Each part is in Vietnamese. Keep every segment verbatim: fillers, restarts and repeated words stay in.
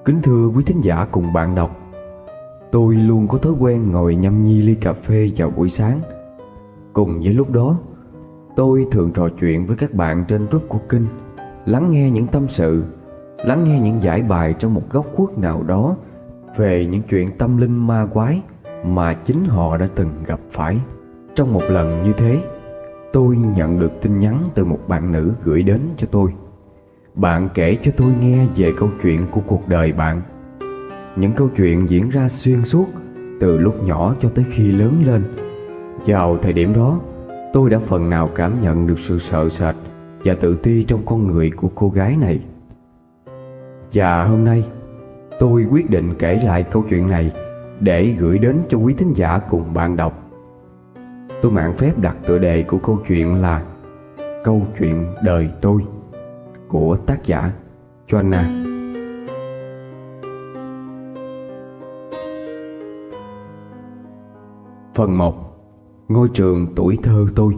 Kính thưa quý thính giả cùng bạn đọc, tôi luôn có thói quen ngồi nhâm nhi ly cà phê vào buổi sáng. Cùng với lúc đó, tôi thường trò chuyện với các bạn trên group của Kinh, lắng nghe những tâm sự, lắng nghe những giải bài trong một góc khuất nào đó về những chuyện tâm linh ma quái mà chính họ đã từng gặp phải. Trong một lần như thế, tôi nhận được tin nhắn từ một bạn nữ gửi đến cho tôi. Bạn kể cho tôi nghe về câu chuyện của cuộc đời bạn. Những câu chuyện diễn ra xuyên suốt từ lúc nhỏ cho tới khi lớn lên. Vào thời điểm đó, tôi đã phần nào cảm nhận được sự sợ sệt và tự ti trong con người của cô gái này. Và hôm nay, tôi quyết định kể lại câu chuyện này để gửi đến cho quý thính giả cùng bạn đọc. Tôi mạn phép đặt tựa đề của câu chuyện là Câu chuyện đời tôi, của tác giả Joanna. Phần một. Ngôi trường tuổi thơ tôi.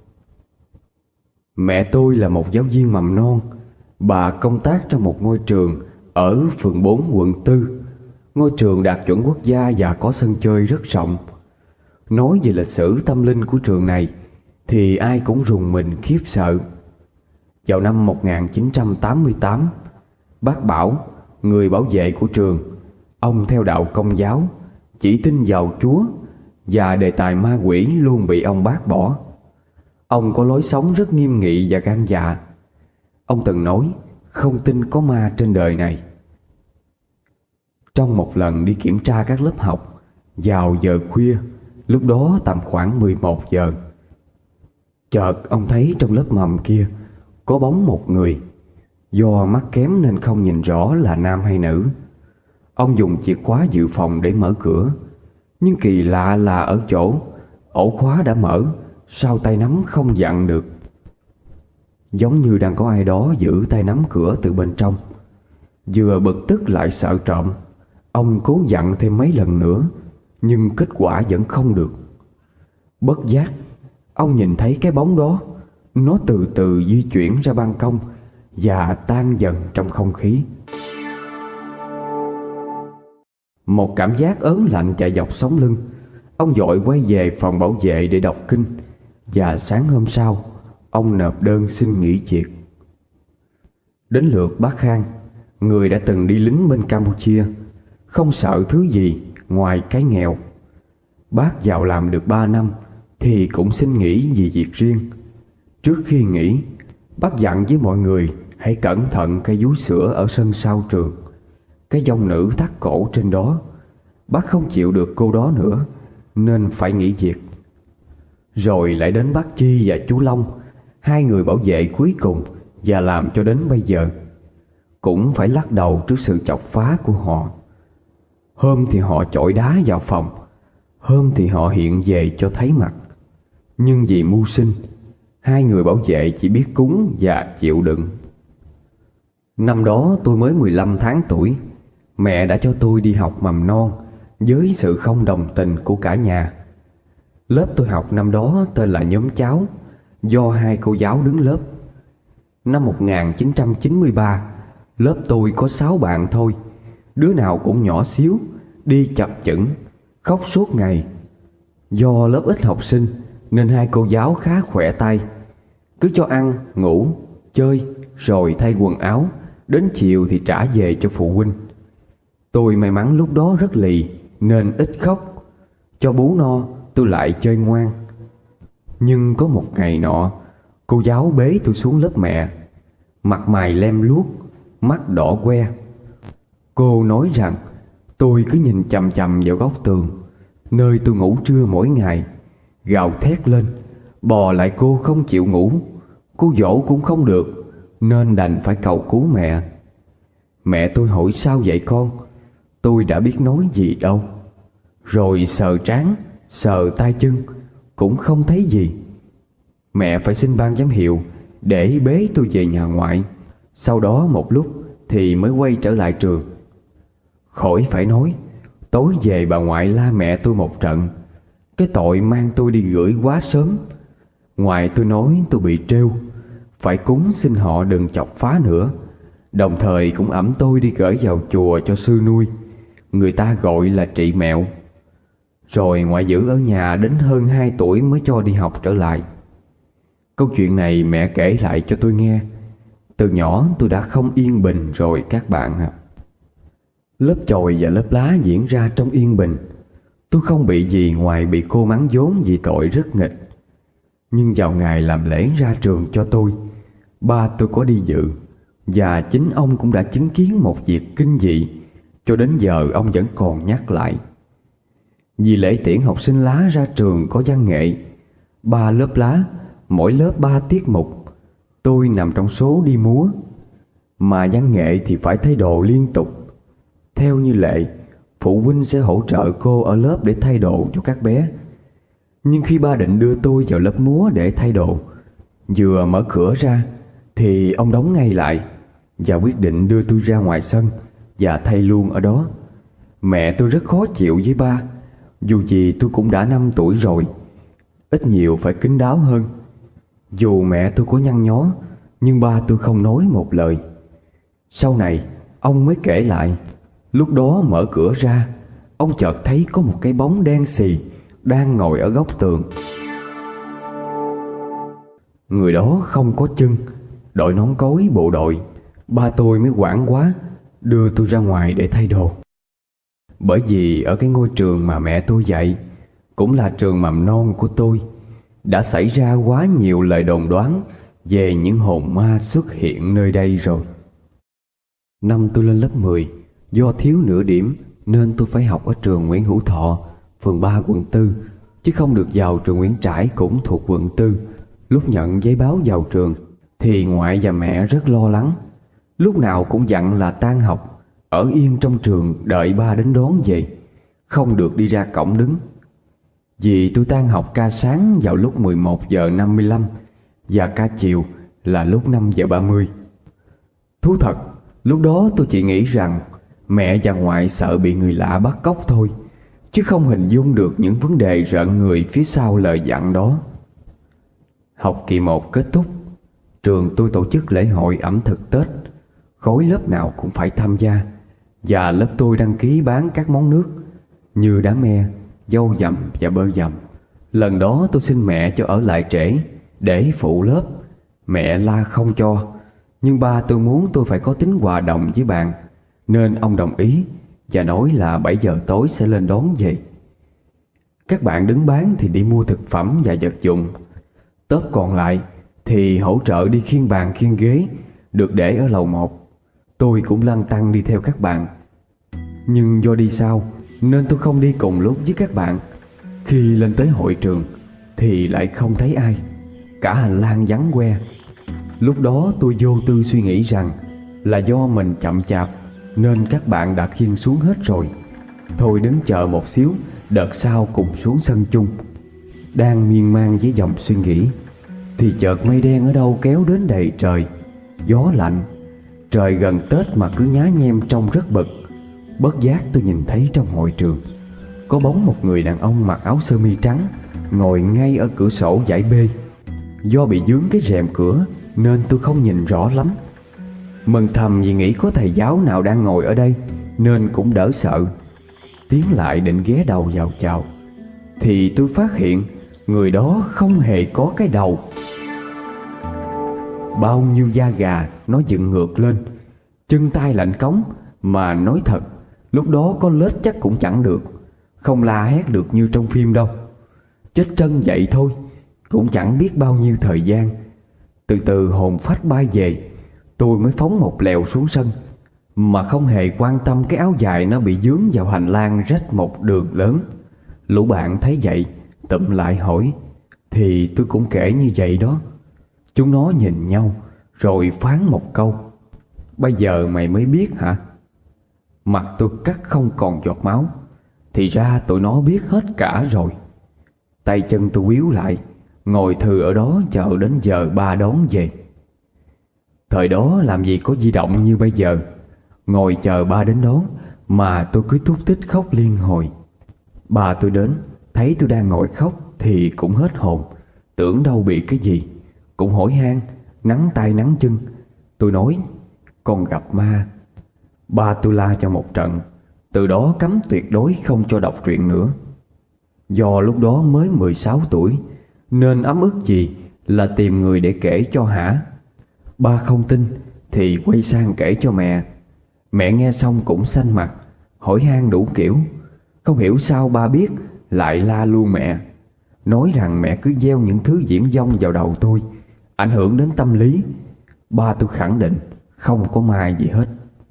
Mẹ tôi là một giáo viên mầm non. Bà công tác trong một ngôi trường ở phường bốn quận tư. Ngôi trường đạt chuẩn quốc gia và có sân chơi rất rộng. Nói về lịch sử tâm linh của trường này thì ai cũng rùng mình khiếp sợ. Vào năm một nghìn chín trăm tám mươi tám, bác Bảo, người bảo vệ của trường, ông theo đạo Công giáo, chỉ tin vào Chúa và đề tài ma quỷ luôn bị ông bác bỏ. Ông có lối sống rất nghiêm nghị và gan dạ. Ông từng nói không tin có ma trên đời này. Trong một lần đi kiểm tra các lớp học vào giờ khuya, lúc đó tầm khoảng mười một giờ, chợt ông thấy trong lớp mầm kia có bóng một người. Do mắt kém nên không nhìn rõ là nam hay nữ. Ông dùng chìa khóa dự phòng để mở cửa, nhưng kỳ lạ là ở chỗ ổ khóa đã mở, sao tay nắm không vặn được. Giống như đang có ai đó giữ tay nắm cửa từ bên trong. Vừa bực tức lại sợ trộm, ông cố vặn thêm mấy lần nữa, nhưng kết quả vẫn không được. Bất giác, ông nhìn thấy cái bóng đó, nó từ từ di chuyển ra ban công và tan dần trong không khí. Một cảm giác ớn lạnh chạy dọc sống lưng. Ông vội quay về phòng bảo vệ để đọc kinh. Và sáng hôm sau, ông nộp đơn xin nghỉ việc. Đến lượt bác Khang, người đã từng đi lính bên Campuchia, không sợ thứ gì ngoài cái nghèo. Bác vào làm được ba năm thì cũng xin nghỉ vì việc riêng. Trước khi nghỉ, bác dặn với mọi người hãy cẩn thận cây vú sữa ở sân sau trường. Cái dòng nữ thắt cổ trên đó. Bác không chịu được cô đó nữa nên phải nghỉ việc. Rồi lại đến bác Chi và chú Long, hai người bảo vệ cuối cùng và làm cho đến bây giờ. Cũng phải lắc đầu trước sự chọc phá của họ. Hôm thì họ chọi đá vào phòng, hôm thì họ hiện về cho thấy mặt. Nhưng vì mưu sinh, hai người bảo vệ chỉ biết cúng và chịu đựng. Năm đó tôi mới mười lăm tháng tuổi. Mẹ đã cho tôi đi học mầm non với sự không đồng tình của cả nhà. Lớp tôi học năm đó tên là nhóm cháu, do hai cô giáo đứng lớp. Năm một nghìn chín trăm chín mươi ba, lớp tôi có sáu bạn thôi. Đứa nào cũng nhỏ xíu, đi chập chững, khóc suốt ngày. Do lớp ít học sinh nên hai cô giáo khá khỏe tay. Cứ cho ăn, ngủ, chơi, rồi thay quần áo, đến chiều thì trả về cho phụ huynh. Tôi may mắn lúc đó rất lì nên ít khóc. Cho bú no tôi lại chơi ngoan. Nhưng có một ngày nọ, cô giáo bế tôi xuống lớp mẹ. Mặt mày lem luốc, mắt đỏ que. Cô nói rằng tôi cứ nhìn chằm chằm vào góc tường, nơi tôi ngủ trưa mỗi ngày, gào thét lên, bò lại cô không chịu ngủ. Cô dỗ cũng không được nên đành phải cầu cứu mẹ. Mẹ tôi hỏi sao vậy con? Tôi đã biết nói gì đâu. Rồi sờ trán, sờ tay chân, cũng không thấy gì. Mẹ phải xin ban giám hiệu để bế tôi về nhà ngoại. Sau đó một lúc thì mới quay trở lại trường. Khỏi phải nói, tối về bà ngoại la mẹ tôi một trận. Cái tội mang tôi đi gửi quá sớm. Ngoại tôi nói tôi bị trêu, phải cúng xin họ đừng chọc phá nữa. đồng thời cũng ẵm tôi đi gửi vào chùa cho sư nuôi, người ta gọi là trị mẹo. Rồi ngoại giữ ở nhà đến hơn hai tuổi mới cho đi học trở lại. Câu chuyện này mẹ kể lại cho tôi nghe. Từ nhỏ tôi đã không yên bình rồi các bạn ạ. Lớp chòi và lớp lá diễn ra trong yên bình. Tôi không bị gì ngoài bị cô mắng vốn vì tội rất nghịch. Nhưng vào ngày làm lễ ra trường cho tôi, ba tôi có đi dự, và chính ông cũng đã chứng kiến một việc kinh dị, cho đến giờ ông vẫn còn nhắc lại. Vì lễ tiễn học sinh lá ra trường có văn nghệ, ba lớp lá, mỗi lớp ba tiết mục. Tôi nằm trong số đi múa. Mà văn nghệ thì phải thay đồ liên tục. Theo như lệ, phụ huynh sẽ hỗ trợ cô ở lớp để thay đồ cho các bé. Nhưng khi ba định đưa tôi vào lớp múa để thay đồ, vừa mở cửa ra thì ông đóng ngay lại và quyết định đưa tôi ra ngoài sân và thay luôn ở đó. Mẹ tôi rất khó chịu với ba, dù gì tôi cũng đã năm tuổi rồi, ít nhiều phải kín đáo hơn. Dù mẹ tôi có nhăn nhó, nhưng ba tôi không nói một lời. Sau này ông mới kể lại, lúc đó mở cửa ra, ông chợt thấy có một cái bóng đen xì đang ngồi ở góc tường. Người đó không có chân, đội nón cối bộ đội. Ba tôi mới hoảng quá, đưa tôi ra ngoài để thay đồ. Bởi vì ở cái ngôi trường mà mẹ tôi dạy, cũng là trường mầm non của tôi, đã xảy ra quá nhiều lời đồn đoán về những hồn ma xuất hiện nơi đây rồi. Năm tôi lên lớp mười, do thiếu nửa điểm nên tôi phải học ở trường Nguyễn Hữu Thọ, phường ba quận tư, chứ không được vào trường Nguyễn Trãi cũng thuộc quận tư. Lúc nhận giấy báo vào trường thì ngoại và mẹ rất lo lắng, lúc nào cũng dặn là tan học ở yên trong trường đợi ba đến đón về, không được đi ra cổng đứng. Vì tôi tan học ca sáng vào lúc mười một giờ năm mươi lăm và ca chiều là lúc năm giờ ba mươi. Thú thật, lúc đó tôi chỉ nghĩ rằng mẹ và ngoại sợ bị người lạ bắt cóc thôi, chứ không hình dung được những vấn đề rợn người phía sau lời dặn đó. Học kỳ một kết thúc, trường tôi tổ chức lễ hội ẩm thực Tết, khối lớp nào cũng phải tham gia, và lớp tôi đăng ký bán các món nước như đá me, dâu dầm và bơ dầm. Lần đó tôi xin mẹ cho ở lại trễ để phụ lớp. Mẹ la không cho, nhưng ba tôi muốn tôi phải có tính hòa đồng với bạn, nên ông đồng ý và nói là bảy giờ tối sẽ lên đón về. Các bạn đứng bán thì đi mua thực phẩm và vật dụng, tốp còn lại thì hỗ trợ đi khiêng bàn khiêng ghế được để ở lầu một. Tôi cũng lăn tăn đi theo các bạn, nhưng do đi sau nên tôi không đi cùng lúc với các bạn. Khi lên tới hội trường thì lại không thấy ai, cả hành lang vắng que. Lúc đó tôi vô tư suy nghĩ rằng là do mình chậm chạp nên các bạn đã khiêng xuống hết rồi, thôi đứng chờ một xíu, đợt sau cùng xuống sân chung. Đang miên man với dòng suy nghĩ thì chợt mây đen ở đâu kéo đến đầy trời, gió lạnh. Trời gần Tết mà cứ nhá nhem trông rất bực. Bất giác tôi nhìn thấy trong hội trường có bóng một người đàn ông mặc áo sơ mi trắng ngồi ngay ở cửa sổ dãy B. Do bị vướng cái rèm cửa nên tôi không nhìn rõ lắm. Mừng thầm vì nghĩ có thầy giáo nào đang ngồi ở đây nên cũng đỡ sợ. Tiến lại định ghé đầu vào chào thì tôi phát hiện người đó không hề có cái đầu. Bao nhiêu da gà nó dựng ngược lên, chân tay lạnh cống. Mà nói thật, lúc đó có lết chắc cũng chẳng được, không la hét được như trong phim đâu. Chết chân vậy thôi, cũng chẳng biết bao nhiêu thời gian. Từ từ hồn phách bay về, tôi mới phóng một lèo xuống sân, mà không hề quan tâm cái áo dài nó bị vướng vào hành lang rách một đường lớn. Lũ bạn thấy vậy tụm lại hỏi, thì tôi cũng kể như vậy đó. Chúng nó nhìn nhau rồi phán một câu, bây giờ mày mới biết hả? Mặt tôi cắt không còn giọt máu. Thì ra tụi nó biết hết cả rồi. Tay chân tôi quýu lại, ngồi thừ ở đó chờ đến giờ ba đón về. Thời đó làm gì có di động như bây giờ, ngồi chờ ba đến đón mà tôi cứ thút thít khóc liên hồi. Ba tôi đến, thấy tôi đang ngồi khóc thì cũng hết hồn, tưởng đâu bị cái gì, cũng hỏi han, nắng tay nắng chân. Tôi nói, con gặp ma. Ba tôi la cho một trận, từ đó cấm tuyệt đối không cho đọc truyện nữa. Do lúc đó mới mười sáu tuổi nên ấm ức gì là tìm người để kể cho hả. Ba không tin thì quay sang kể cho mẹ. Mẹ nghe xong cũng xanh mặt, hỏi han đủ kiểu. Không hiểu sao ba biết lại la luôn mẹ, nói rằng mẹ cứ gieo những thứ diễn vong vào đầu tôi, ảnh hưởng đến tâm lý. Ba tôi khẳng định không có ma gì hết.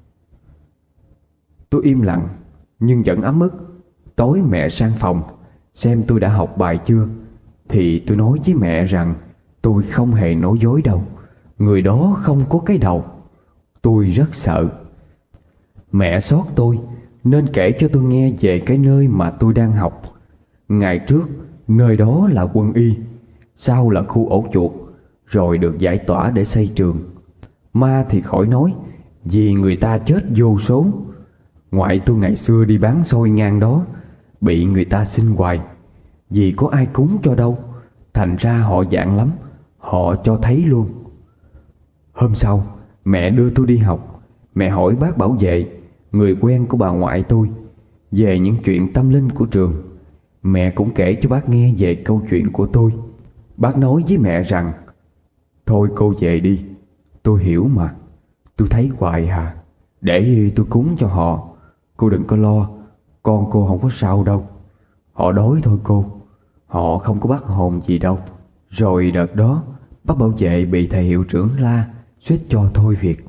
Tôi im lặng nhưng vẫn ấm ức. Tối mẹ sang phòng xem tôi đã học bài chưa, thì tôi nói với mẹ rằng tôi không hề nói dối đâu, người đó không có cái đầu. Tôi rất sợ. Mẹ xót tôi nên kể cho tôi nghe về cái nơi mà tôi đang học. Ngày trước nơi đó là quân y, sau là khu ổ chuột, rồi được giải tỏa để xây trường. Ma thì khỏi nói, vì người ta chết vô số. Ngoại tôi ngày xưa đi bán xôi ngang đó, bị người ta xin hoài, vì có ai cúng cho đâu. Thành ra họ dạng lắm, họ cho thấy luôn. Hôm sau mẹ đưa tôi đi học. Mẹ hỏi bác bảo vệ, người quen của bà ngoại tôi, về những chuyện tâm linh của trường. Mẹ cũng kể cho bác nghe về câu chuyện của tôi. Bác nói với mẹ rằng: thôi cô về đi, tôi hiểu mà, tôi thấy hoài hà, để tôi cúng cho họ, cô đừng có lo, con cô không có sao đâu. Họ đói thôi cô, họ không có bắt hồn gì đâu. Rồi đợt đó bác bảo vệ bị thầy hiệu trưởng la, suýt cho thôi việc.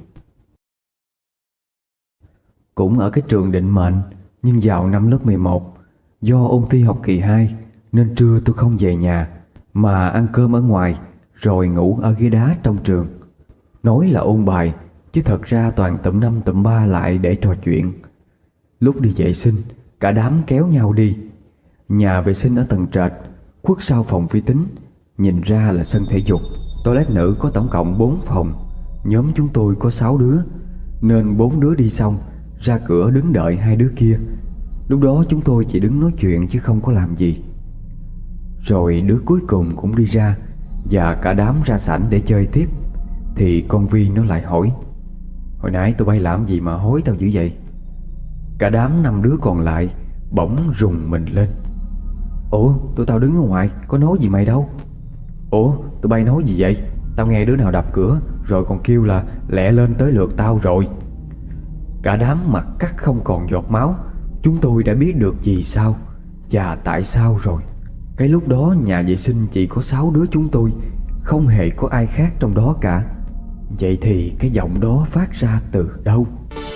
Cũng ở cái trường định mệnh, nhưng vào năm lớp mười một, do ôn thi học kỳ hai nên trưa tôi không về nhà mà ăn cơm ở ngoài, rồi ngủ ở ghế đá trong trường. Nói là ôn bài, chứ thật ra toàn tụm năm tụm ba lại để trò chuyện. Lúc đi vệ sinh, cả đám kéo nhau đi. Nhà vệ sinh ở tầng trệt, khuất sau phòng vi tính, nhìn ra là sân thể dục. Toilet nữ có tổng cộng bốn phòng. Nhóm chúng tôi có sáu đứa, nên bốn đứa đi xong ra cửa đứng đợi hai đứa kia. Lúc đó chúng tôi chỉ đứng nói chuyện chứ không có làm gì. Rồi đứa cuối cùng cũng đi ra, và cả đám ra sảnh để chơi tiếp. Thì con Vi nó lại hỏi: hồi nãy tụi bay làm gì mà hối tao dữ vậy? Cả đám năm đứa còn lại bỗng rùng mình lên. Ủa, tụi tao đứng ở ngoài, có nói gì mày đâu. Ủa, tụi bay nói gì vậy? Tao nghe đứa nào đập cửa rồi còn kêu là lẹ lên tới lượt tao rồi. Cả đám mặt cắt không còn giọt máu. Chúng tôi đã biết được vì sao và tại sao rồi. Cái lúc đó nhà vệ sinh chỉ có sáu đứa chúng tôi, không hề có ai khác trong đó cả. Vậy thì cái giọng đó phát ra từ đâu?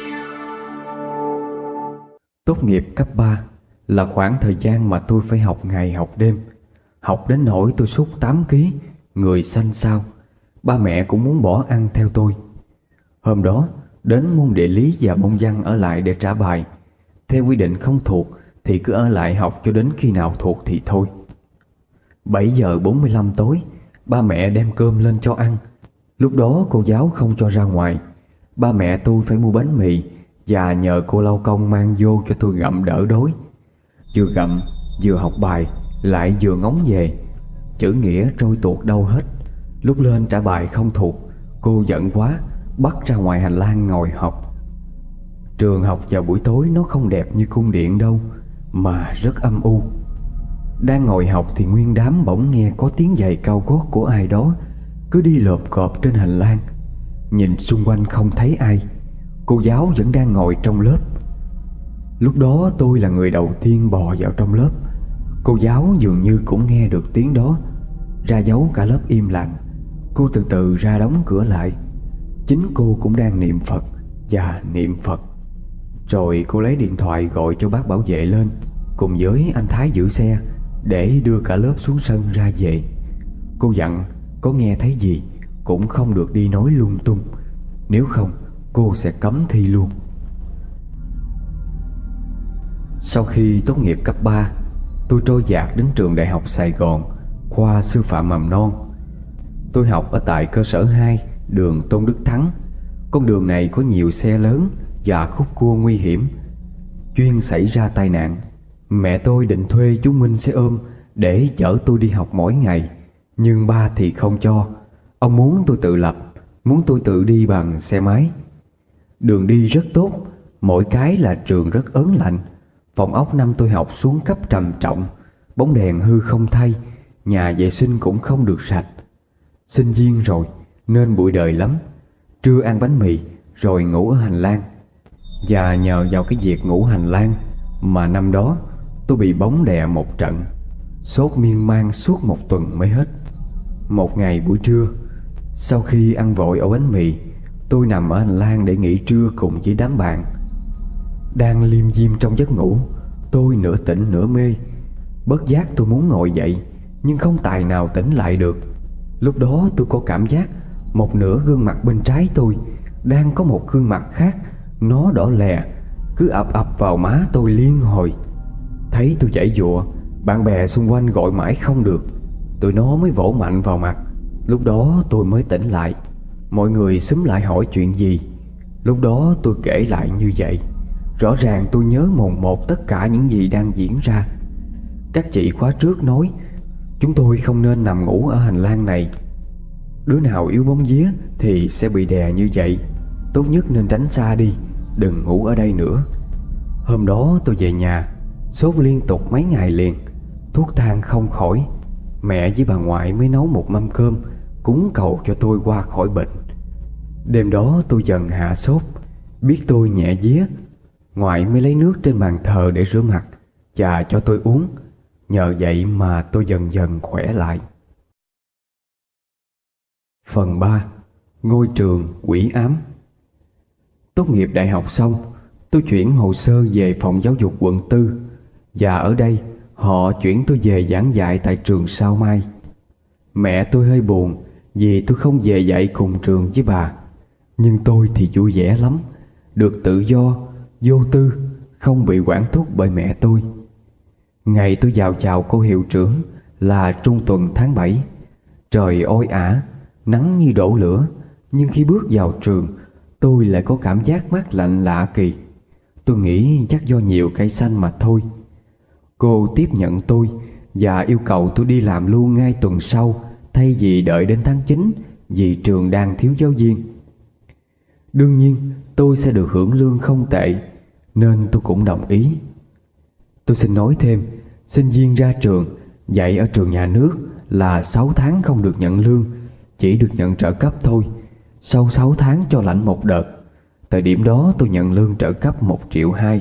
Tốt nghiệp cấp ba là khoảng thời gian mà tôi phải học ngày học đêm. Học đến nỗi tôi sút tám ký, người xanh xao. Ba mẹ cũng muốn bỏ ăn theo tôi. Hôm đó đến môn địa lý và môn văn ở lại để trả bài. Theo quy định không thuộc thì cứ ở lại học cho đến khi nào thuộc thì thôi. Bảy giờ bốn mươi lăm tối, ba mẹ đem cơm lên cho ăn. Lúc đó cô giáo không cho ra ngoài. Ba mẹ tôi phải mua bánh mì và nhờ cô lau công mang vô cho tôi gặm đỡ đói. Vừa gặm vừa học bài, lại vừa ngóng về. Chữ nghĩa trôi tuột đâu hết. Lúc lên trả bài không thuộc, cô giận quá bắt ra ngoài hành lang ngồi học. Trường học vào buổi tối nó không đẹp như cung điện đâu, mà rất âm u. Đang ngồi học thì nguyên đám bỗng nghe có tiếng giày cao gót của ai đó cứ đi lộp cộp trên hành lang. Nhìn xung quanh không thấy ai. Cô giáo vẫn đang ngồi trong lớp. Lúc đó tôi là người đầu tiên bò vào trong lớp. Cô giáo dường như cũng nghe được tiếng đó, ra dấu cả lớp im lặng. Cô từ từ ra đóng cửa lại. Chính cô cũng đang niệm Phật và niệm Phật. Rồi cô lấy điện thoại gọi cho bác bảo vệ lên, cùng với anh Thái giữ xe, để đưa cả lớp xuống sân ra về. Cô dặn có nghe thấy gì cũng không được đi nói lung tung, nếu không cô sẽ cấm thi luôn. Sau khi tốt nghiệp cấp ba, tôi trôi dạt đến trường Đại học Sài Gòn, khoa sư phạm mầm non. Tôi học ở tại cơ sở hai, đường Tôn Đức Thắng. Con đường này có nhiều xe lớn và khúc cua nguy hiểm, chuyên xảy ra tai nạn. Mẹ tôi định thuê chú Minh xe ôm để chở tôi đi học mỗi ngày, nhưng ba thì không cho. Ông muốn tôi tự lập, muốn tôi tự đi bằng xe máy. Đường đi rất tốt, mỗi cái là trường rất ớn lạnh. Phòng ốc năm tôi học xuống cấp trầm trọng, bóng đèn hư không thay, nhà vệ sinh cũng không được sạch. Sinh viên rồi nên bụi đời lắm. Trưa ăn bánh mì rồi ngủ ở hành lang. Và nhờ vào cái việc ngủ hành lang mà năm đó tôi bị bóng đè một trận, sốt miên man suốt một tuần mới hết. Một ngày buổi trưa, sau khi ăn vội ổ bánh mì, tôi nằm ở hành lang để nghỉ trưa cùng với đám bạn. Đang liêm diêm trong giấc ngủ, tôi nửa tỉnh nửa mê. Bất giác tôi muốn ngồi dậy, nhưng không tài nào tỉnh lại được. Lúc đó tôi có cảm giác một nửa gương mặt bên trái tôi đang có một gương mặt khác, nó đỏ lè, cứ ập ập vào má tôi liên hồi. Thấy tôi giãy giụa, bạn bè xung quanh gọi mãi không được, tụi nó mới vỗ mạnh vào mặt. Lúc đó tôi mới tỉnh lại. Mọi người xúm lại hỏi chuyện gì. Lúc đó tôi kể lại như vậy. Rõ ràng tôi nhớ mồn một tất cả những gì đang diễn ra. Các chị khóa trước nói chúng tôi không nên nằm ngủ ở hành lang này. Đứa nào yếu bóng vía thì sẽ bị đè như vậy. Tốt nhất nên tránh xa đi, đừng ngủ ở đây nữa. Hôm đó tôi về nhà, sốt liên tục mấy ngày liền, thuốc thang không khỏi. Mẹ với bà ngoại mới nấu một mâm cơm cúng cầu cho tôi qua khỏi bệnh. Đêm đó tôi dần hạ sốt, biết tôi nhẹ vía, ngoại mới lấy nước trên bàn thờ để rửa mặt và cho tôi uống. Nhờ vậy mà tôi dần dần khỏe lại. Phần ba. Ngôi trường quỷ ám. Tốt nghiệp đại học xong, tôi chuyển hồ sơ về phòng giáo dục quận tư, và ở đây họ chuyển tôi về giảng dạy tại trường Sao Mai. Mẹ tôi hơi buồn vì tôi không về dạy cùng trường với bà, nhưng tôi thì vui vẻ lắm, được tự do, vô tư, không bị quản thúc bởi mẹ tôi. Ngày tôi vào chào cô hiệu trưởng là trung tuần tháng bảy. Trời oi ả, nắng như đổ lửa, nhưng khi bước vào trường, tôi lại có cảm giác mát lạnh lạ kỳ. Tôi nghĩ chắc do nhiều cây xanh mà thôi. Cô tiếp nhận tôi và yêu cầu tôi đi làm luôn ngay tuần sau, thay vì đợi đến tháng chín vì trường đang thiếu giáo viên. Đương nhiên tôi sẽ được hưởng lương không tệ, nên tôi cũng đồng ý. Tôi xin nói thêm, sinh viên ra trường dạy ở trường nhà nước là sáu tháng không được nhận lương, chỉ được nhận trợ cấp thôi. Sau sáu tháng cho lãnh một đợt. Thời điểm đó tôi nhận lương trợ cấp một triệu hai.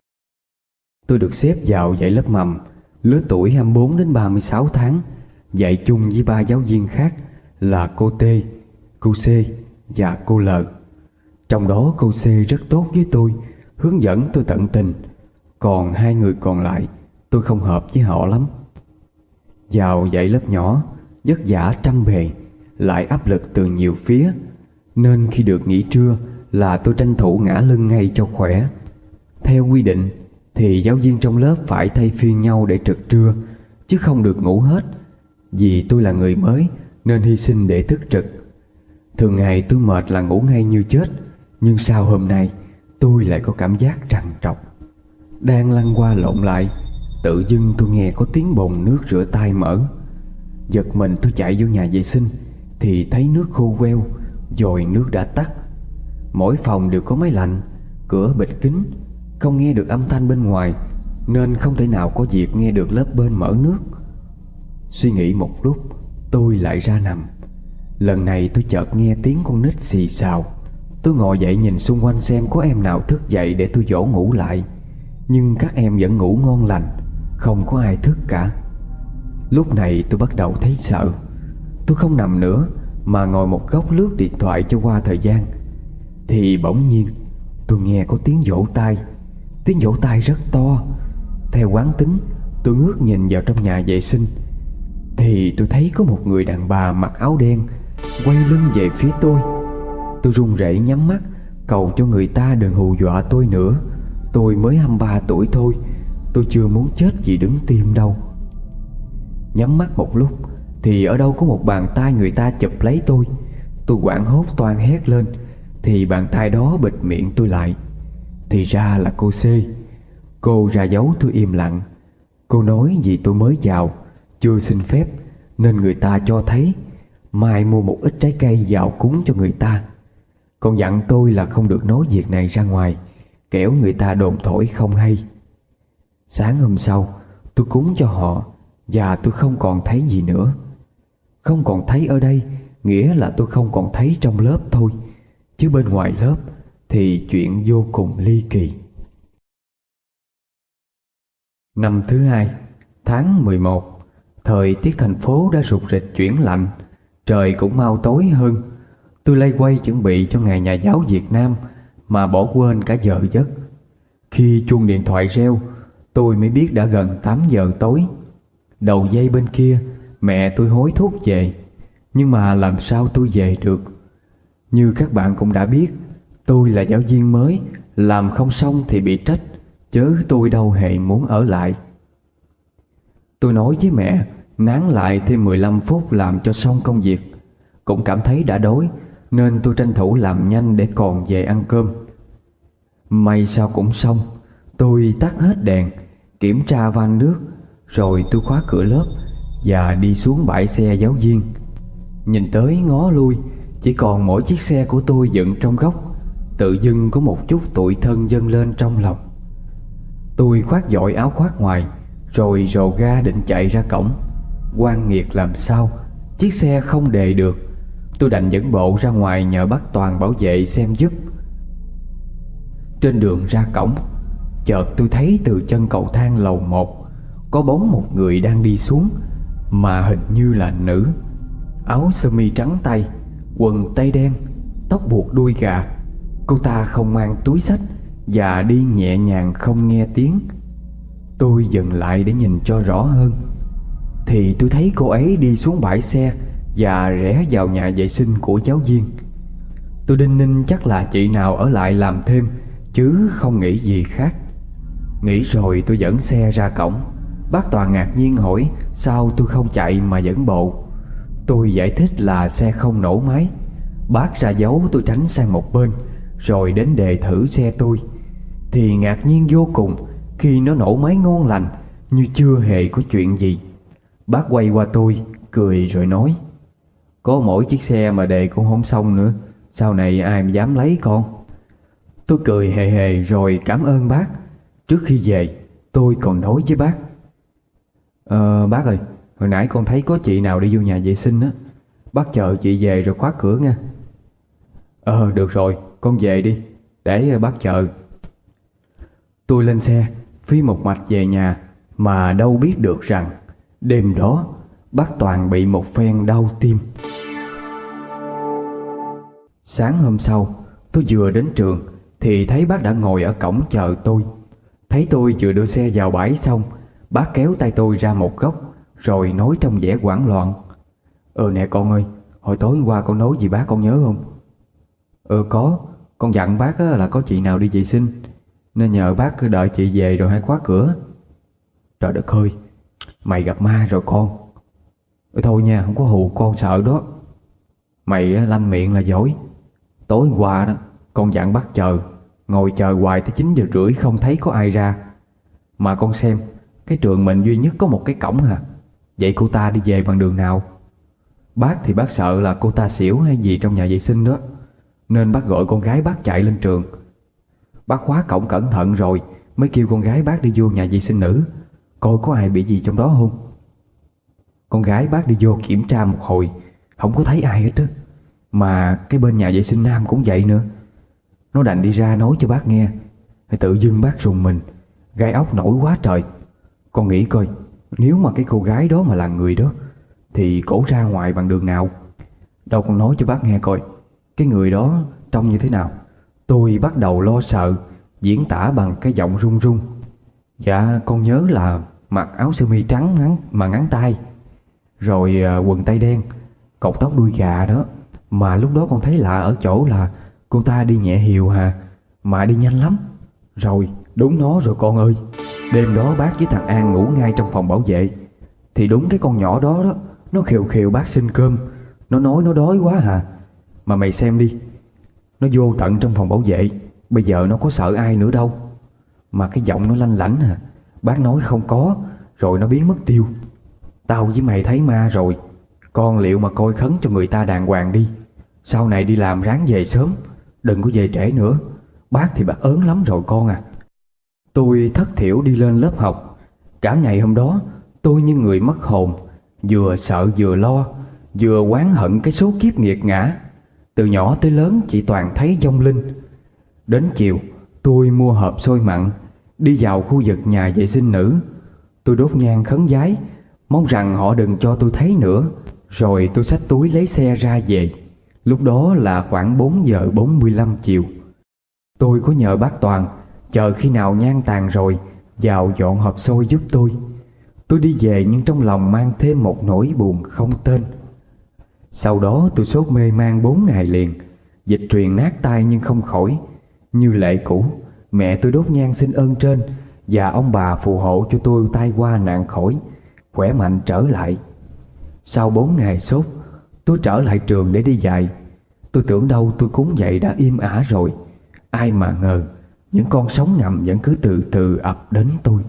Tôi được xếp vào dạy lớp mầm, lứa tuổi hai mươi bốn đến ba mươi sáu tháng, dạy chung với ba giáo viên khác là cô T, cô C và cô L. Trong đó cô C rất tốt với tôi, hướng dẫn tôi tận tình. Còn hai người còn lại tôi không hợp với họ lắm. Vào dạy lớp nhỏ, vất vả trăm bề, lại áp lực từ nhiều phía, nên khi được nghỉ trưa là tôi tranh thủ ngả lưng ngay cho khỏe. Theo quy định thì giáo viên trong lớp phải thay phiên nhau để trực trưa, chứ không được ngủ hết. Vì tôi là người mới nên hy sinh để thức trực. Thường ngày tôi mệt là ngủ ngay như chết, nhưng sau hôm nay tôi lại có cảm giác trằn trọc. Đang lăn qua lộn lại, tự dưng tôi nghe có tiếng bồn nước rửa tay mở. Giật mình tôi chạy vô nhà vệ sinh thì thấy nước khô queo, dòi nước đã tắt. Mỗi phòng đều có máy lạnh, cửa bịt kín, không nghe được âm thanh bên ngoài, nên không thể nào có việc nghe được lớp bên mở nước. Suy nghĩ một lúc, tôi lại ra nằm. Lần này tôi chợt nghe tiếng con nít xì xào. Tôi ngồi dậy nhìn xung quanh xem có em nào thức dậy để tôi dỗ ngủ lại, nhưng các em vẫn ngủ ngon lành, không có ai thức cả. Lúc này tôi bắt đầu thấy sợ. Tôi không nằm nữa mà ngồi một góc lướt điện thoại cho qua thời gian. Thì bỗng nhiên tôi nghe có tiếng vỗ tay. Tiếng vỗ tay rất to. Theo quán tính, tôi ngước nhìn vào trong nhà vệ sinh thì tôi thấy có một người đàn bà mặc áo đen quay lưng về phía tôi. Tôi run rẩy nhắm mắt cầu cho người ta đừng hù dọa tôi nữa. Tôi mới hai mươi ba tuổi thôi, tôi chưa muốn chết vì đứng tim đâu. Nhắm mắt một lúc thì ở đâu có một bàn tay người ta chụp lấy tôi. Tôi hoảng hốt toan hét lên thì bàn tay đó bịt miệng tôi lại. Thì ra là cô C. Cô ra dấu tôi im lặng. Cô nói vì tôi mới vào, chưa xin phép, nên người ta cho thấy, mai mua một ít trái cây vào cúng cho người ta. Còn dặn tôi là không được nói việc này ra ngoài, kẻo người ta đồn thổi không hay. Sáng hôm sau, tôi cúng cho họ và tôi không còn thấy gì nữa. Không còn thấy ở đây nghĩa là tôi không còn thấy trong lớp thôi, chứ bên ngoài lớp thì chuyện vô cùng ly kỳ. Năm thứ hai, tháng mười một, thời tiết thành phố đã rục rịch chuyển lạnh, trời cũng mau tối hơn. Tôi loay quay chuẩn bị cho ngày Nhà giáo Việt Nam mà bỏ quên cả giờ giấc. Khi chuông điện thoại reo, tôi mới biết đã gần tám giờ tối. Đầu dây bên kia, mẹ tôi hối thúc về, nhưng mà làm sao tôi về được? Như các bạn cũng đã biết, tôi là giáo viên mới, làm không xong thì bị trách, chớ tôi đâu hề muốn ở lại. Tôi nói với mẹ nán lại thêm mười lăm phút làm cho xong công việc. Cũng cảm thấy đã đói nên tôi tranh thủ làm nhanh để còn về ăn cơm. May sao cũng xong. Tôi tắt hết đèn, kiểm tra van nước, rồi tôi khóa cửa lớp và đi xuống bãi xe giáo viên. Nhìn tới ngó lui, chỉ còn mỗi chiếc xe của tôi dựng trong góc. Tự dưng có một chút tủi thân dâng lên trong lòng. Tôi khoác vội áo khoác ngoài, rồi rồ ga định chạy ra cổng. Oan nghiệt làm sao, chiếc xe không đề được. Tôi đành dẫn bộ ra ngoài nhờ bác Toàn bảo vệ xem giúp. Trên đường ra cổng, chợt tôi thấy từ chân cầu thang lầu một có bóng một người đang đi xuống, mà hình như là nữ. Áo sơ mi trắng tay, quần tây đen, tóc buộc đuôi gà. Cô ta không mang túi xách và đi nhẹ nhàng không nghe tiếng. Tôi dừng lại để nhìn cho rõ hơn, thì tôi thấy cô ấy đi xuống bãi xe và rẽ vào nhà vệ sinh của giáo viên. Tôi đinh ninh chắc là chị nào ở lại làm thêm, chứ không nghĩ gì khác. Nghĩ rồi tôi dẫn xe ra cổng. Bác Toàn ngạc nhiên hỏi sao tôi không chạy mà dẫn bộ. Tôi giải thích là xe không nổ máy. Bác ra dấu tôi tránh sang một bên, rồi đến đề thử xe tôi, thì ngạc nhiên vô cùng khi nó nổ máy ngon lành như chưa hề có chuyện gì. Bác quay qua tôi cười rồi nói: có mỗi chiếc xe mà đề cũng không xong nữa, sau này ai mà dám lấy con. Tôi cười hề hề rồi cảm ơn bác. Trước khi về, tôi còn nói với bác: Ờ bác ơi, hồi nãy con thấy có chị nào đi vô nhà vệ sinh á, bác chờ chị về rồi khóa cửa nha. Ờ được rồi, con về đi, để bác chờ. Tôi lên xe, phi một mạch về nhà, mà đâu biết được rằng đêm đó bác Toàn bị một phen đau tim. Sáng hôm sau, tôi vừa đến trường thì thấy bác đã ngồi ở cổng chờ tôi. Thấy tôi vừa đưa xe vào bãi xong, bác kéo tay tôi ra một góc, rồi nói trong vẻ hoảng loạn: Ờ nè con ơi, hồi tối qua con nói gì bác con nhớ không? Ờ có, con dặn bác là có chị nào đi vệ sinh, nên nhờ bác cứ đợi chị về rồi hãy khóa cửa. Trời đất ơi, mày gặp ma rồi con. Ừ, thôi nha, không có hù con sợ đó. Mày lanh miệng là giỏi. Tối qua đó, con dặn bác chờ, ngồi chờ hoài tới chín giờ rưỡi không thấy có ai ra. Mà con xem, cái trường mình duy nhất có một cái cổng hả? Vậy cô ta đi về bằng đường nào? Bác thì bác sợ là cô ta xỉu hay gì trong nhà vệ sinh đó, nên bác gọi con gái bác chạy lên trường. Bác khóa cổng cẩn thận rồi mới kêu con gái bác đi vô nhà vệ sinh nữ, coi có ai bị gì trong đó không. Con gái bác đi vô kiểm tra một hồi, không có thấy ai hết á. Mà cái bên nhà vệ sinh nam cũng vậy nữa. Nó đành đi ra nói cho bác nghe, thì tự dưng bác rùng mình, gai ốc nổi quá trời. Con nghĩ coi, nếu mà cái cô gái đó mà là người đó, thì cổ ra ngoài bằng đường nào? Đâu con nói cho bác nghe coi, cái người đó trông như thế nào. Tôi bắt đầu lo sợ, diễn tả bằng cái giọng run run: Dạ con nhớ là mặc áo sơ mi trắng ngắn mà ngắn tay, rồi à, quần tây đen, cột tóc đuôi gà đó. Mà lúc đó con thấy lạ ở chỗ là cô ta đi nhẹ hiều hà, mà đi nhanh lắm. Rồi đúng nó rồi con ơi, đêm đó bác với thằng An ngủ ngay trong phòng bảo vệ, thì đúng cái con nhỏ đó đó, nó khều khều bác xin cơm. Nó nói nó đói quá hà. Mà mày xem đi, nó vô tận trong phòng bảo vệ, bây giờ nó có sợ ai nữa đâu. Mà cái giọng nó lanh lảnh à, bác nói không có, rồi nó biến mất tiêu. Tao với mày thấy ma rồi. Con liệu mà coi khấn cho người ta đàng hoàng đi, sau này đi làm ráng về sớm, Đừng có về trễ nữa, bác thì bác ớn lắm rồi con à. Tôi thất thểu đi lên lớp học. Cả ngày hôm đó tôi như người mất hồn, vừa sợ vừa lo, vừa oán hận cái số kiếp nghiệt ngã. Từ nhỏ tới lớn chỉ toàn thấy vong linh. Đến chiều tôi mua hộp xôi mặn, đi vào khu vực nhà vệ sinh nữ. Tôi đốt nhang khấn vái, mong rằng họ đừng cho tôi thấy nữa. Rồi tôi xách túi lấy xe ra về. Lúc đó là khoảng bốn giờ bốn mươi lăm chiều. Tôi có nhờ bác Toàn chờ khi nào nhang tàn rồi vào dọn hộp xôi giúp tôi. Tôi đi về nhưng trong lòng mang thêm một nỗi buồn không tên. Sau đó tôi sốt mê man bốn ngày liền, dịch truyền nát tai nhưng không khỏi. Như lệ cũ, mẹ tôi đốt nhang xin ơn trên, và ông bà phù hộ cho tôi tai qua nạn khỏi, khỏe mạnh trở lại. Sau bốn ngày sốt, tôi trở lại trường để đi dạy. Tôi tưởng đâu tôi cúng dậy đã im ả rồi, ai mà ngờ những con sóng ngầm vẫn cứ từ từ ập đến tôi.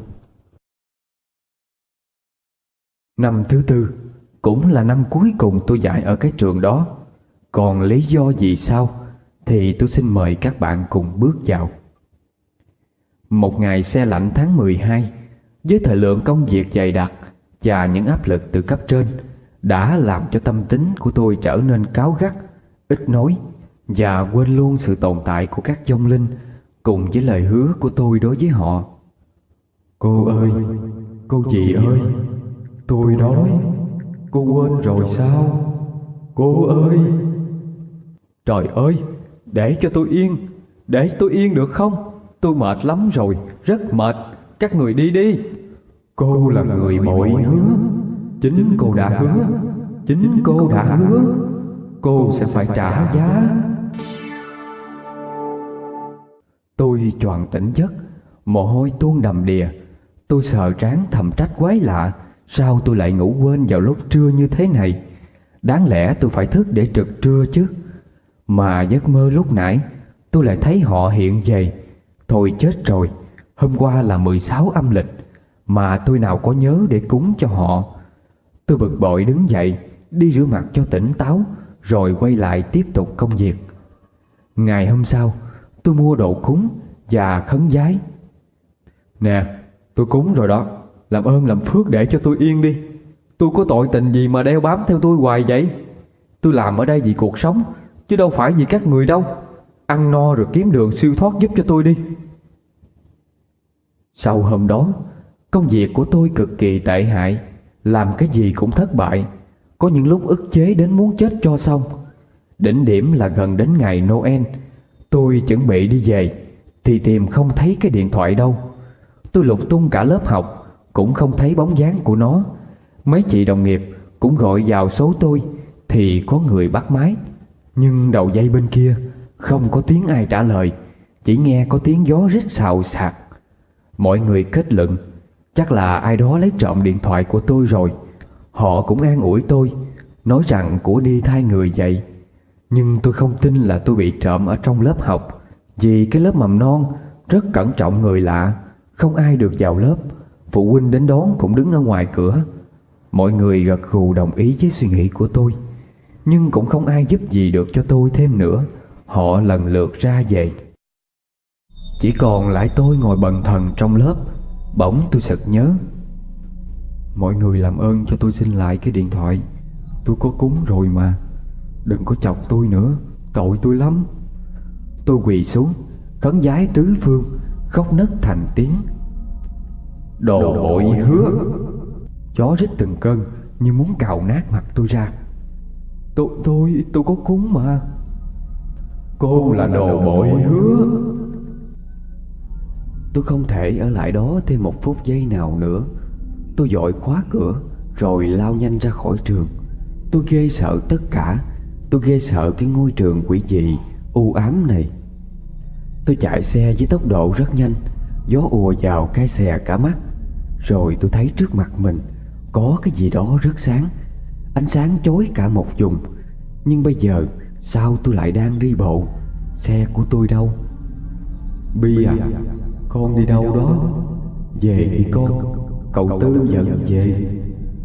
Năm thứ tư cũng là năm cuối cùng tôi dạy ở cái trường đó. Còn lý do gì sao thì tôi xin mời các bạn cùng bước vào. Một ngày se lạnh tháng mười hai, với thời lượng công việc dày đặc và những áp lực từ cấp trên đã làm cho tâm tính của tôi trở nên cáu gắt, ít nói và quên luôn sự tồn tại của các vong linh cùng với lời hứa của tôi đối với họ. Cô ơi, cô dì ơi, tôi đói, cô quên rồi sao? Cô ơi! Trời ơi, để cho tôi yên, để tôi yên được không? Tôi mệt lắm rồi, rất mệt, các người đi đi. Cô là người bội hứa, chính cô đã hứa, chính cô đã hứa, cô sẽ phải trả giá. Tôi choàng tỉnh giấc, mồ hôi tuôn đầm đìa. Tôi sờ trán thầm trách quái lạ, sao tôi lại ngủ quên vào lúc trưa như thế này? Đáng lẽ tôi phải thức để trực trưa chứ. Mà giấc mơ lúc nãy tôi lại thấy họ hiện về. Thôi chết rồi, hôm qua là mười sáu âm lịch mà tôi nào có nhớ để cúng cho họ. Tôi bực bội đứng dậy, đi rửa mặt cho tỉnh táo, rồi quay lại tiếp tục công việc. Ngày hôm sau, tôi mua đồ cúng và khấn vái. Nè, tôi cúng rồi đó, làm ơn làm phước để cho tôi yên đi. Tôi có tội tình gì mà đeo bám theo tôi hoài vậy? Tôi làm ở đây vì cuộc sống, chứ đâu phải vì các người đâu. Ăn no rồi kiếm đường siêu thoát giúp cho tôi đi. Sau hôm đó, công việc của tôi cực kỳ tệ hại, làm cái gì cũng thất bại. Có những lúc ức chế đến muốn chết cho xong. Đỉnh điểm là gần đến ngày Noel, tôi chuẩn bị đi về thì tìm không thấy cái điện thoại đâu. Tôi lục tung cả lớp học cũng không thấy bóng dáng của nó. Mấy chị đồng nghiệp cũng gọi vào số tôi thì có người bắt máy, nhưng đầu dây bên kia không có tiếng ai trả lời, chỉ nghe có tiếng gió rít xào xạc. Mọi người kết luận chắc là ai đó lấy trộm điện thoại của tôi rồi. Họ cũng an ủi tôi, nói rằng của đi thay người vậy. Nhưng tôi không tin là tôi bị trộm ở trong lớp học, vì cái lớp mầm non rất cẩn trọng người lạ, không ai được vào lớp. Phụ huynh đến đón cũng đứng ở ngoài cửa. Mọi người gật gù đồng ý với suy nghĩ của tôi, nhưng cũng không ai giúp gì được cho tôi thêm nữa. Họ lần lượt ra về, chỉ còn lại tôi ngồi bần thần trong lớp. Bỗng tôi sực nhớ, mọi người làm ơn cho tôi xin lại cái điện thoại. Tôi có cúng rồi mà, đừng có chọc tôi nữa, tội tôi lắm. Tôi quỳ xuống khấn vái tứ phương, khóc nấc thành tiếng. Đồ bội hứa! Gió rít từng cơn như muốn cào nát mặt tôi ra. Tôi, tôi, tôi có cúng mà. Cô là đồ bội hứa! Tôi không thể ở lại đó thêm một phút giây nào nữa. Tôi vội khóa cửa rồi lao nhanh ra khỏi trường. Tôi ghê sợ tất cả. Tôi ghê sợ cái ngôi trường quỷ dị u ám này. Tôi chạy xe với tốc độ rất nhanh. Gió ùa vào cái xè cả mắt. Rồi tôi thấy trước mặt mình có cái gì đó rất sáng, ánh sáng chói cả một vùng. Nhưng bây giờ sao tôi lại đang đi bộ? Xe của tôi đâu? Bi à, con đi đâu đó? Về đi con, cậu Tư dẫn về.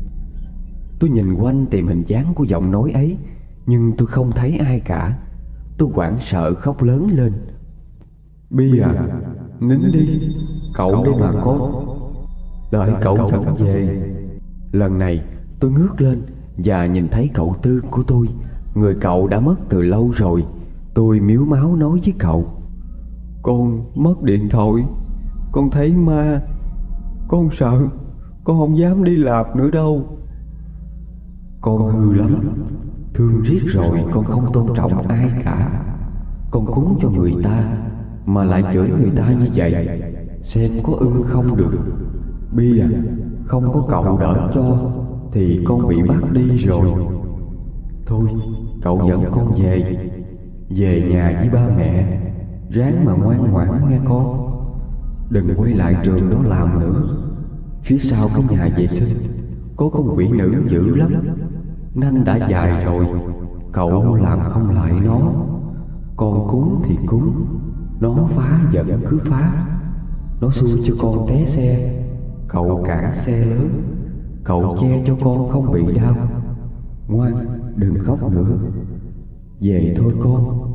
Tôi nhìn quanh tìm hình dáng của giọng nói ấy, nhưng tôi không thấy ai cả. Tôi hoảng sợ khóc lớn lên. Bi à, nín đi, cậu đây mà con, đợi cậu trở về. Lần này tôi ngước lên và nhìn thấy cậu Tư của tôi. Người cậu đã mất từ lâu rồi. Tôi mếu máo nói với cậu: Con mất điện thoại, con thấy ma, con sợ, con không dám đi làm nữa đâu. Con hư lắm, thương riết rồi con không tôn trọng ai cả. Con cúng cho người ta mà lại chửi người ta như vậy, xem có ưng không được. Bi à, không có cậu đỡ cho thì con bị bắt đi rồi. Thôi cậu dẫn con về, về nhà với ba mẹ, ráng mà ngoan ngoãn nghe con. Đừng quay lại trường đó làm nữa. Phía sau cái nhà vệ sinh có con quỷ nữ dữ lắm, nanh đã dài rồi, cậu làm không lại nó. Con cúng thì cúng, nó phá giận cứ phá. Nó xui cho con té xe, cậu cản xe lớn, cậu che cho con không bị đau. Ngoan, đừng khóc nữa, về thôi con.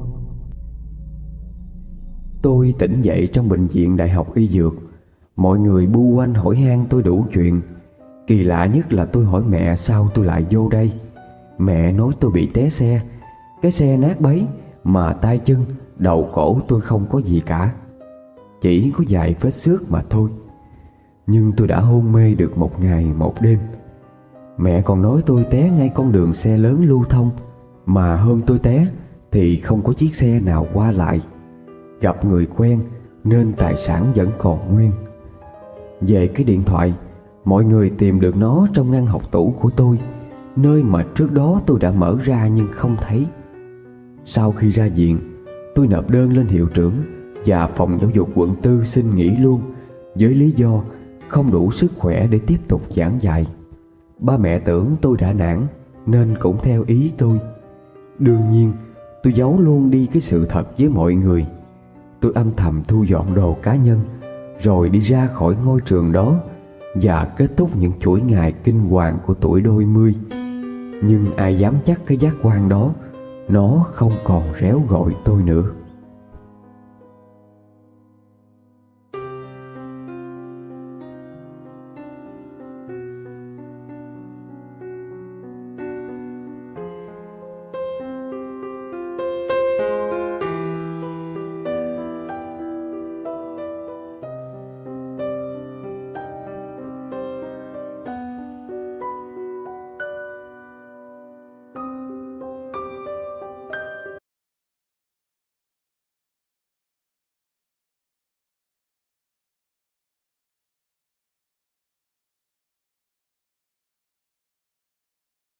Tôi tỉnh dậy trong bệnh viện Đại học Y Dược. Mọi người bu quanh hỏi han tôi đủ chuyện. Kỳ lạ nhất là tôi hỏi mẹ sao tôi lại vô đây. Mẹ nói tôi bị té xe, cái xe nát bấy, mà tay chân, đầu cổ tôi không có gì cả, chỉ có vài vết xước mà thôi. Nhưng tôi đã hôn mê được một ngày một đêm. Mẹ còn nói tôi té ngay con đường xe lớn lưu thông, mà hôm tôi té thì không có chiếc xe nào qua lại. Gặp người quen nên tài sản vẫn còn nguyên. Về cái điện thoại, mọi người tìm được nó trong ngăn học tủ của tôi, nơi mà trước đó tôi đã mở ra nhưng không thấy. Sau khi ra viện, tôi nộp đơn lên hiệu trưởng và phòng giáo dục quận tư xin nghỉ luôn, với lý do không đủ sức khỏe để tiếp tục giảng dạy. Ba mẹ tưởng tôi đã nản nên cũng theo ý tôi. Đương nhiên, tôi giấu luôn đi cái sự thật với mọi người. Tôi âm thầm thu dọn đồ cá nhân, rồi đi ra khỏi ngôi trường đó và kết thúc những chuỗi ngày kinh hoàng của tuổi đôi mươi. Nhưng ai dám chắc cái giác quan đó nó không còn réo gọi tôi nữa.